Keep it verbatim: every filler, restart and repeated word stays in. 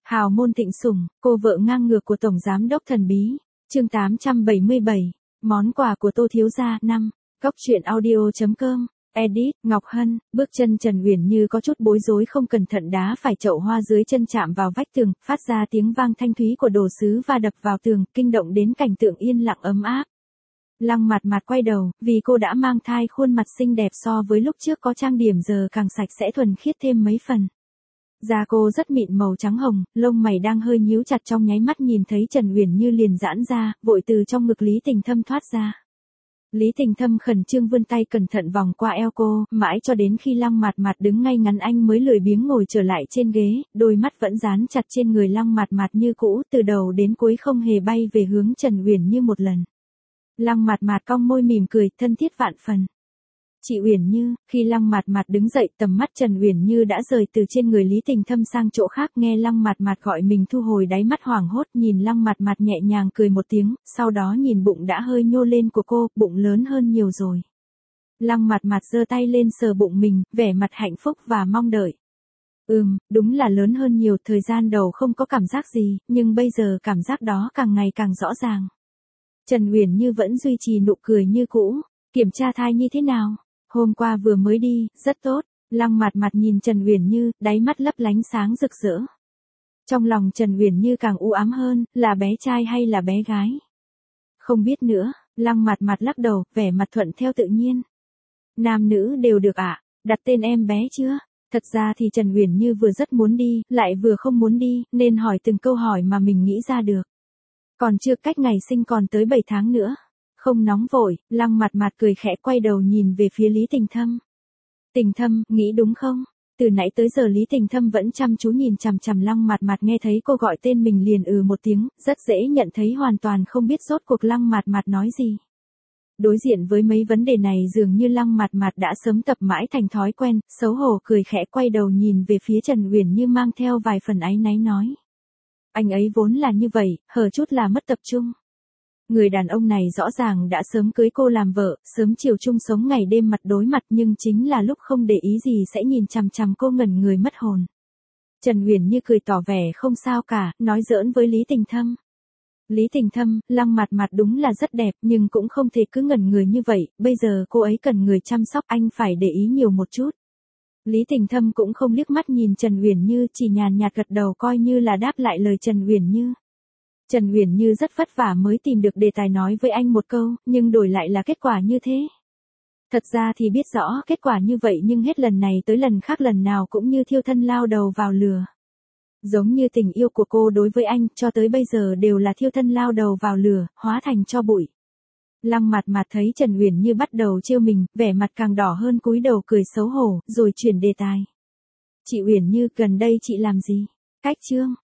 Hào môn thịnh sủng, cô vợ ngang ngược của Tổng Giám đốc thần bí. Chương tám trăm bảy mươi bảy, món quà của Tô thiếu gia năm. Góc truyện audio chấm com. Edit, Ngọc Hân, bước chân Trần Uyển Như có chút bối rối không cẩn thận đá phải chậu hoa dưới chân chạm vào vách tường, phát ra tiếng vang thanh thúy của đồ sứ và đập vào tường, kinh động đến cảnh tượng yên lặng ấm áp. Lăng Mạt Mạt quay đầu, vì cô đã mang thai khuôn mặt xinh đẹp so với lúc trước có trang điểm giờ càng sạch sẽ thuần khiết thêm mấy phần. Da cô rất mịn màu trắng hồng, lông mày đang hơi nhíu chặt trong nháy mắt nhìn thấy Trần Uyển Như liền giãn ra, vội từ trong ngực Lý Tình Thâm thoát ra. Lý Tình Thâm khẩn trương vươn tay cẩn thận vòng qua eo cô, mãi cho đến khi Lăng Mạt Mạt đứng ngay ngắn anh mới lười biếng ngồi trở lại trên ghế, đôi mắt vẫn dán chặt trên người Lăng Mạt Mạt như cũ, từ đầu đến cuối không hề bay về hướng Trần Uyển Như một lần. Lăng Mạt Mạt cong môi mỉm cười, thân thiết vạn phần. Chị Uyển Như, khi Lăng Mạt Mạt đứng dậy, tầm mắt Trần Uyển Như đã rời từ trên người Lý Tình Thâm sang chỗ khác, nghe Lăng Mạt Mạt gọi mình thu hồi đáy mắt hoảng hốt, nhìn Lăng Mạt Mạt nhẹ nhàng cười một tiếng, sau đó nhìn bụng đã hơi nhô lên của cô, bụng lớn hơn nhiều rồi. Lăng Mạt Mạt giơ tay lên sờ bụng mình, vẻ mặt hạnh phúc và mong đợi. Ừm, đúng là lớn hơn nhiều, thời gian đầu không có cảm giác gì, nhưng bây giờ cảm giác đó càng ngày càng rõ ràng. Trần Uyển Như vẫn duy trì nụ cười như cũ. Kiểm tra thai như thế nào? Hôm qua vừa mới đi, rất tốt. Lăng Mạt Mạt nhìn Trần Uyển Như, đáy mắt lấp lánh sáng rực rỡ. Trong lòng Trần Uyển Như càng u ám hơn, là bé trai hay là bé gái? Không biết nữa, Lăng Mạt Mạt lắc đầu, vẻ mặt thuận theo tự nhiên. Nam nữ đều được ạ, à? Đặt tên em bé chưa? Thật ra thì Trần Uyển Như vừa rất muốn đi, lại vừa không muốn đi, nên hỏi từng câu hỏi mà mình nghĩ ra được. Còn chưa cách ngày sinh còn tới bảy tháng nữa. Không nóng vội, Lăng Mạt Mạt cười khẽ quay đầu nhìn về phía Lý Tình Thâm. Tình Thâm, nghĩ đúng không? Từ nãy tới giờ Lý Tình Thâm vẫn chăm chú nhìn chằm chằm Lăng Mạt Mạt, nghe thấy cô gọi tên mình liền ừ một tiếng, rất dễ nhận thấy hoàn toàn không biết rốt cuộc Lăng Mạt Mạt nói gì. Đối diện với mấy vấn đề này dường như Lăng Mạt Mạt đã sớm tập mãi thành thói quen, xấu hổ cười khẽ quay đầu nhìn về phía Trần Uyển Như mang theo vài phần áy náy nói. Anh ấy vốn là như vậy, hở chút là mất tập trung. Người đàn ông này rõ ràng đã sớm cưới cô làm vợ, sớm chiều chung sống ngày đêm mặt đối mặt, nhưng chính là lúc không để ý gì sẽ nhìn chằm chằm cô ngẩn người mất hồn. Trần Uyển Như cười tỏ vẻ không sao cả, nói giỡn với Lý Tình Thâm. Lý Tình Thâm, Lăng Mạt Mạt đúng là rất đẹp, nhưng cũng không thể cứ ngẩn người như vậy, bây giờ cô ấy cần người chăm sóc, anh phải để ý nhiều một chút. Lý Tình Thâm cũng không liếc mắt nhìn Trần Uyển Như, chỉ nhàn nhạt gật đầu coi như là đáp lại lời Trần Uyển Như. Trần Uyển Như rất vất vả mới tìm được đề tài nói với anh một câu, nhưng đổi lại là kết quả như thế. Thật ra thì biết rõ kết quả như vậy nhưng hết lần này tới lần khác lần nào cũng như thiêu thân lao đầu vào lửa. Giống như tình yêu của cô đối với anh cho tới bây giờ đều là thiêu thân lao đầu vào lửa, hóa thành tro bụi. Lăng Mạt Mạt thấy Trần Uyển Như bắt đầu trêu mình, vẻ mặt càng đỏ hơn cúi đầu cười xấu hổ, rồi chuyển đề tài. Chị Uyển Như, gần đây chị làm gì? Cách chương.